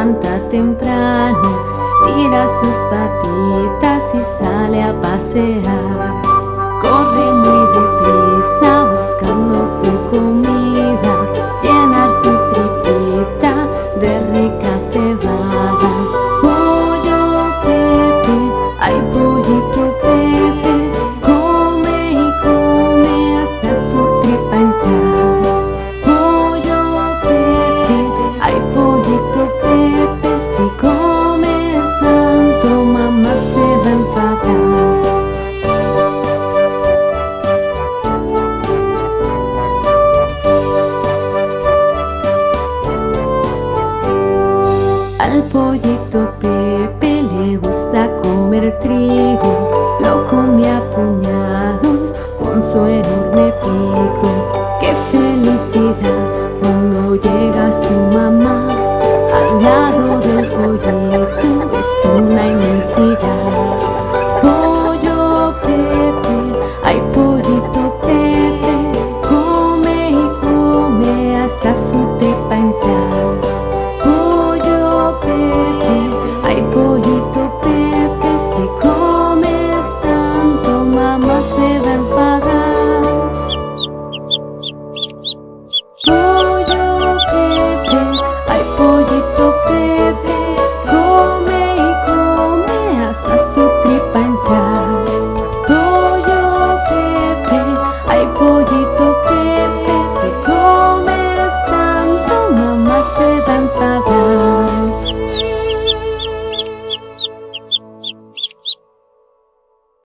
levanta temprano, estira sus patitas y sale a pasear. Corre muy deprisa buscando su comida, llenar su tripita de rica cebada. Pollo Pepe, ay pollito Pepe, come y come hasta su tripa hinchar. Pollo Pepe, ay pollito Pepe, si comes tanto mamá se va a enfadar. Al pollito Pepe le gusta comer trigo, lo come a puñados con su enorme pico. ¡Qué felicidad cuando llega su mamá! Al lado del pollito es una inmensidad. Pollo Pepe, ay pollito Pepe, come y come hasta su tripa hinchar. Pepe, ay pollito Pepe, si comes tanto mamá se va a enfadar. Pollo Pepe, ay pollito Pepe, come y come hasta su tripa hinchar. Pollo Pepe, ay pollito